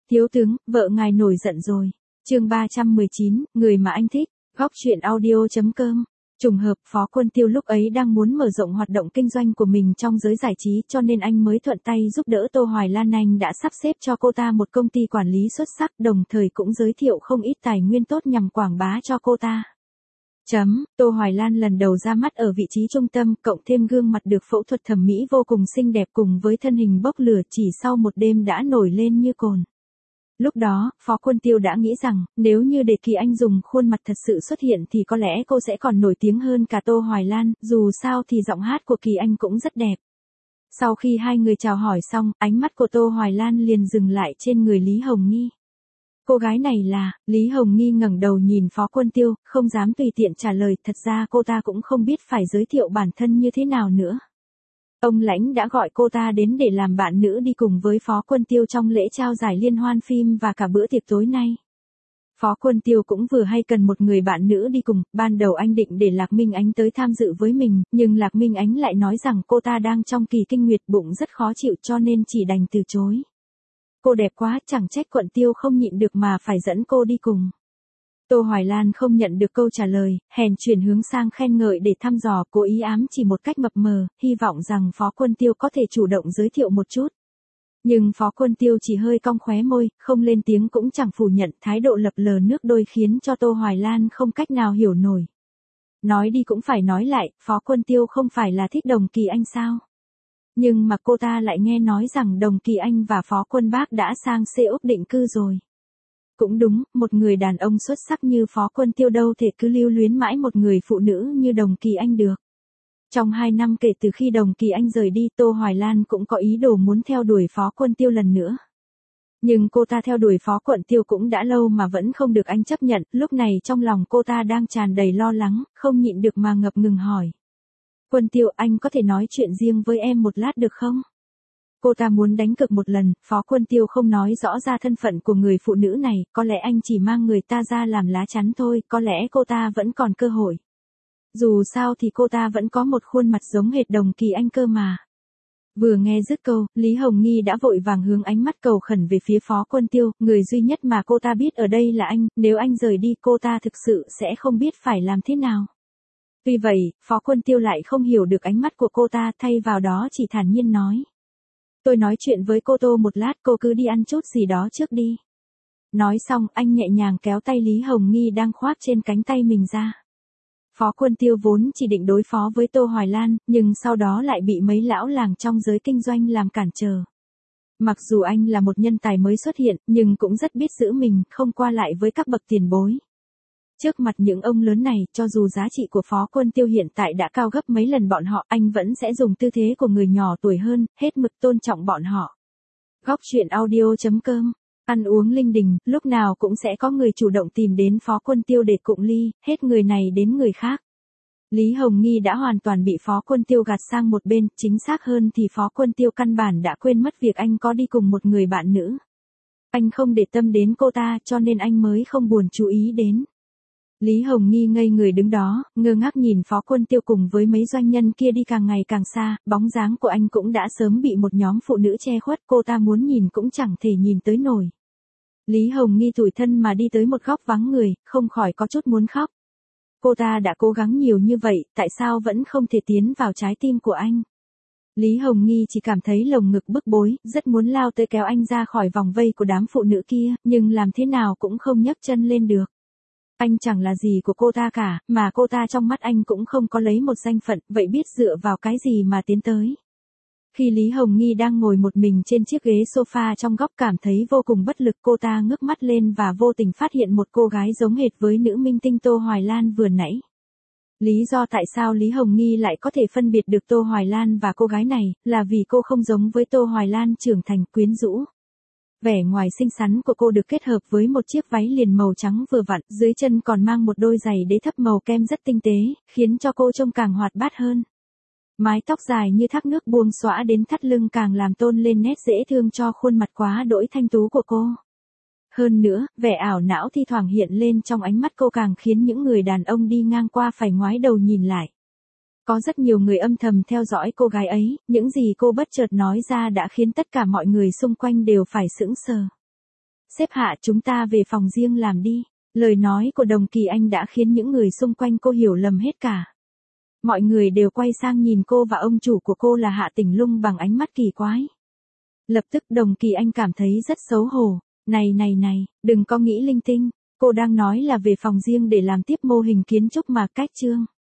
Thiếu tướng, vợ ngài nổi giận rồi. Chương 319, người mà anh thích. Góc truyện audio.com. Trùng hợp, Phó Quân Tiêu lúc ấy đang muốn mở rộng hoạt động kinh doanh của mình trong giới giải trí, cho nên anh mới thuận tay giúp đỡ Tô Hoài Lan. Anh đã sắp xếp cho cô ta một công ty quản lý xuất sắc, đồng thời cũng giới thiệu không ít tài nguyên tốt nhằm quảng bá cho cô ta. Tô Hoài Lan lần đầu ra mắt ở vị trí trung tâm, cộng thêm gương mặt được phẫu thuật thẩm mỹ vô cùng xinh đẹp cùng với thân hình bốc lửa, chỉ sau một đêm đã nổi lên như cồn. Lúc đó, Phó Quân Tiêu đã nghĩ rằng, nếu như để Kỳ Anh dùng khuôn mặt thật sự xuất hiện thì có lẽ cô sẽ còn nổi tiếng hơn cả Tô Hoài Lan, dù sao thì giọng hát của Kỳ Anh cũng rất đẹp. Sau khi hai người chào hỏi xong, ánh mắt của Tô Hoài Lan liền dừng lại trên người Lý Hồng Nghi. Cô gái này là, Lý Hồng Nghi ngẩng đầu nhìn Phó Quân Tiêu, không dám tùy tiện trả lời, thật ra cô ta cũng không biết phải giới thiệu bản thân như thế nào nữa. Ông Lãnh đã gọi cô ta đến để làm bạn nữ đi cùng với Phó Quân Tiêu trong lễ trao giải liên hoan phim và cả bữa tiệc tối nay. Phó Quân Tiêu cũng vừa hay cần một người bạn nữ đi cùng, ban đầu anh định để Lạc Minh Ánh tới tham dự với mình, nhưng Lạc Minh Ánh lại nói rằng cô ta đang trong kỳ kinh nguyệt, bụng rất khó chịu cho nên chỉ đành từ chối. Cô đẹp quá, chẳng trách Quận Tiêu không nhịn được mà phải dẫn cô đi cùng. Tô Hoài Lan không nhận được câu trả lời, hèn chuyển hướng sang khen ngợi để thăm dò, cố ý ám chỉ một cách mập mờ, hy vọng rằng Phó Quân Tiêu có thể chủ động giới thiệu một chút. Nhưng Phó Quân Tiêu chỉ hơi cong khóe môi, không lên tiếng cũng chẳng phủ nhận, thái độ lập lờ nước đôi khiến cho Tô Hoài Lan không cách nào hiểu nổi. Nói đi cũng phải nói lại, Phó Quân Tiêu không phải là thích Đồng Kỳ Anh sao? Nhưng mà cô ta lại nghe nói rằng Đồng Kỳ Anh và Phó Quân Bác đã sang Seoul định cư rồi. Cũng đúng, một người đàn ông xuất sắc như Phó Quân Tiêu đâu thể cứ lưu luyến mãi một người phụ nữ như Đồng Kỳ Anh được. Trong 2 năm kể từ khi Đồng Kỳ Anh rời đi, Tô Hoài Lan cũng có ý đồ muốn theo đuổi Phó Quân Tiêu lần nữa. Nhưng cô ta theo đuổi Phó Quân Tiêu cũng đã lâu mà vẫn không được anh chấp nhận, lúc này trong lòng cô ta đang tràn đầy lo lắng, không nhịn được mà ngập ngừng hỏi. Quân Tiêu, anh có thể nói chuyện riêng với em một lát được không? Cô ta muốn đánh cược một lần, Phó Quân Tiêu không nói rõ ra thân phận của người phụ nữ này, có lẽ anh chỉ mang người ta ra làm lá chắn thôi, có lẽ cô ta vẫn còn cơ hội. Dù sao thì cô ta vẫn có một khuôn mặt giống hệt Đồng Kỳ Anh cơ mà. Vừa nghe dứt câu, Lý Hồng Nghi đã vội vàng hướng ánh mắt cầu khẩn về phía Phó Quân Tiêu, người duy nhất mà cô ta biết ở đây là anh, nếu anh rời đi cô ta thực sự sẽ không biết phải làm thế nào. Tuy vậy, Phó Quân Tiêu lại không hiểu được ánh mắt của cô ta, thay vào đó chỉ thản nhiên nói. Tôi nói chuyện với cô Tô một lát, cô cứ đi ăn chút gì đó trước đi. Nói xong, anh nhẹ nhàng kéo tay Lý Hồng Nghi đang khoác trên cánh tay mình ra. Phó Quân Tiêu vốn chỉ định đối phó với Tô Hoài Lan, nhưng sau đó lại bị mấy lão làng trong giới kinh doanh làm cản trở. Mặc dù anh là một nhân tài mới xuất hiện, nhưng cũng rất biết giữ mình, không qua lại với các bậc tiền bối. Trước mặt những ông lớn này, cho dù giá trị của Phó Quân Tiêu hiện tại đã cao gấp mấy lần bọn họ, anh vẫn sẽ dùng tư thế của người nhỏ tuổi hơn, hết mực tôn trọng bọn họ. Góc truyện audio.com. Ăn uống linh đình, lúc nào cũng sẽ có người chủ động tìm đến Phó Quân Tiêu để cụng ly, hết người này đến người khác. Lý Hồng Nghi đã hoàn toàn bị Phó Quân Tiêu gạt sang một bên, chính xác hơn thì Phó Quân Tiêu căn bản đã quên mất việc anh có đi cùng một người bạn nữ. Anh không để tâm đến cô ta cho nên anh mới không buồn chú ý đến. Lý Hồng Nghi ngây người đứng đó, ngơ ngác nhìn Phó Quân Tiêu cùng với mấy doanh nhân kia đi càng ngày càng xa, bóng dáng của anh cũng đã sớm bị một nhóm phụ nữ che khuất, cô ta muốn nhìn cũng chẳng thể nhìn tới nổi. Lý Hồng Nghi tủi thân mà đi tới một góc vắng người, không khỏi có chút muốn khóc. Cô ta đã cố gắng nhiều như vậy, tại sao vẫn không thể tiến vào trái tim của anh? Lý Hồng Nghi chỉ cảm thấy lồng ngực bức bối, rất muốn lao tới kéo anh ra khỏi vòng vây của đám phụ nữ kia, nhưng làm thế nào cũng không nhấc chân lên được. Anh chẳng là gì của cô ta cả, mà cô ta trong mắt anh cũng không có lấy một danh phận, vậy biết dựa vào cái gì mà tiến tới. Khi Lý Hồng Nghi đang ngồi một mình trên chiếc ghế sofa trong góc cảm thấy vô cùng bất lực, cô ta ngước mắt lên và vô tình phát hiện một cô gái giống hệt với nữ minh tinh Tô Hoài Lan vừa nãy. Lý do tại sao Lý Hồng Nghi lại có thể phân biệt được Tô Hoài Lan và cô gái này, là vì cô không giống với Tô Hoài Lan trưởng thành quyến rũ. Vẻ ngoài xinh xắn của cô được kết hợp với một chiếc váy liền màu trắng vừa vặn, dưới chân còn mang một đôi giày đế thấp màu kem rất tinh tế, khiến cho cô trông càng hoạt bát hơn. Mái tóc dài như thác nước buông xõa đến thắt lưng càng làm tôn lên nét dễ thương cho khuôn mặt quá đỗi thanh tú của cô. Hơn nữa, vẻ ảo não thi thoảng hiện lên trong ánh mắt cô càng khiến những người đàn ông đi ngang qua phải ngoái đầu nhìn lại. Có rất nhiều người âm thầm theo dõi cô gái ấy, những gì cô bất chợt nói ra đã khiến tất cả mọi người xung quanh đều phải sững sờ. Sếp Hạ, chúng ta về phòng riêng làm đi. Lời nói của Đồng Kỳ Anh đã khiến những người xung quanh cô hiểu lầm hết cả. Mọi người đều quay sang nhìn cô và ông chủ của cô là Hạ Tỉnh Lung bằng ánh mắt kỳ quái. Lập tức Đồng Kỳ Anh cảm thấy rất xấu hổ. Này, đừng có nghĩ linh tinh. Cô đang nói là về phòng riêng để làm tiếp mô hình kiến trúc mà, cách Trương.